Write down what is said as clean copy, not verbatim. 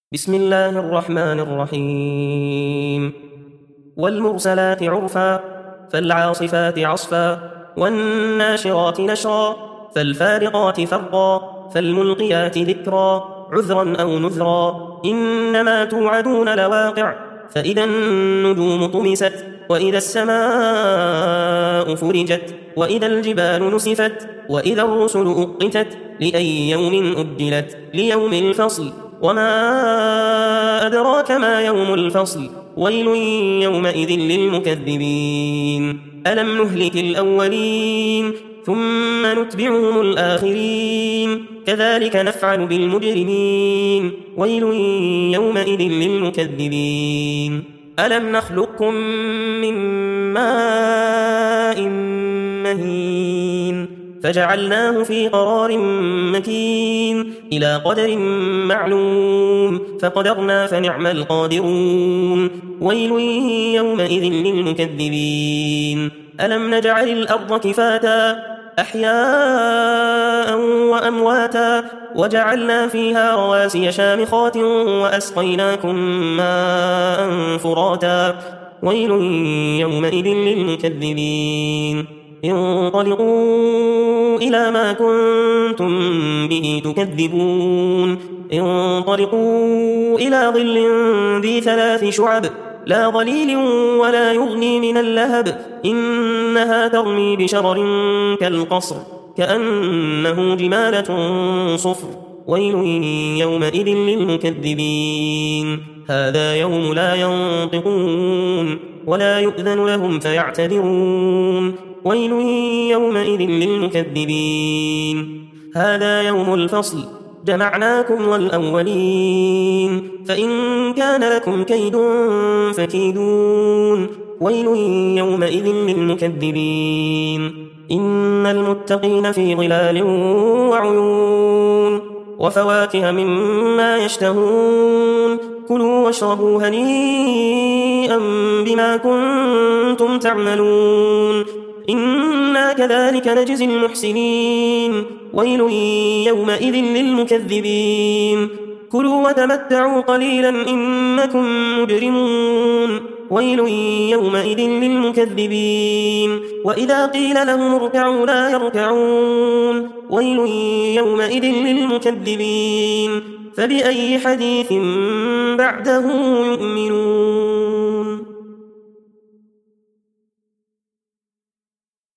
بسم الله الرحمن الرحيم والمرسلات عرفا فالعاصفات عصفا والناشرات نشرا فالفارقات فرقا فالملقيات ذكرا عذرا أو نذرا إنما توعدون لواقع فإذا النجوم طمست وإذا السماء فرجت وإذا الجبال نسفت وإذا الرسل أقتت لأي يوم أجلت ليوم الفصل وما أدراك ما يوم الفصل ويل يومئذ للمكذبين ألم نهلك الأولين ثم نتبعهم الآخرين كذلك نفعل بالمجرمين ويل يومئذ للمكذبين ألم نخلقكم من ماء مهين فجعلناه في قرار مكين إلى قدر معلوم فقدرنا فنعم القادرون ويل يومئذ للمكذبين ألم نجعل الأرض كفاتا أحياء وأمواتا وجعلنا فيها رواسي شامخات وأسقيناكم ماء فراتا ويل يومئذ للمكذبين انطلقوا إلى ما كنتم به تكذبون انطلقوا إلى ظل ذي 3 شعب لا ظليل ولا يغني من اللهب إنها ترمي بشرر كالقصر كأنه جمالة صفر ويل يومئذ للمكذبين هذا يوم لا ينطقون ولا يؤذن لهم فيعتذرون ويل يومئذ للمكذبين هذا يوم الفصل جمعناكم والأولين فإن كان لكم كيد فكيدون ويل يومئذ للمكذبين إن المتقين في ظلال وعيون وفواكه مما يشتهون كلوا واشربوا هنيئا بما كنتم تعملون إنا كذلك نجزي المحسنين ويل يومئذ للمكذبين كلوا وتمتعوا قليلا إنكم مجرمون ويل يومئذ للمكذبين وإذا قيل لهم اركعوا لا يركعون ويل يومئذ للمكذبين فبأي حديث بعده يؤمنون